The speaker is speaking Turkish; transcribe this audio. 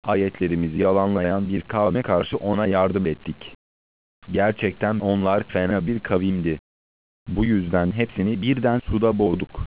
ayetlerimizi yalanlayan bir kavme karşı ona yardım ettik. Gerçekten onlar fena bir kavimdi. Bu yüzden hepsini birden suda boğduk.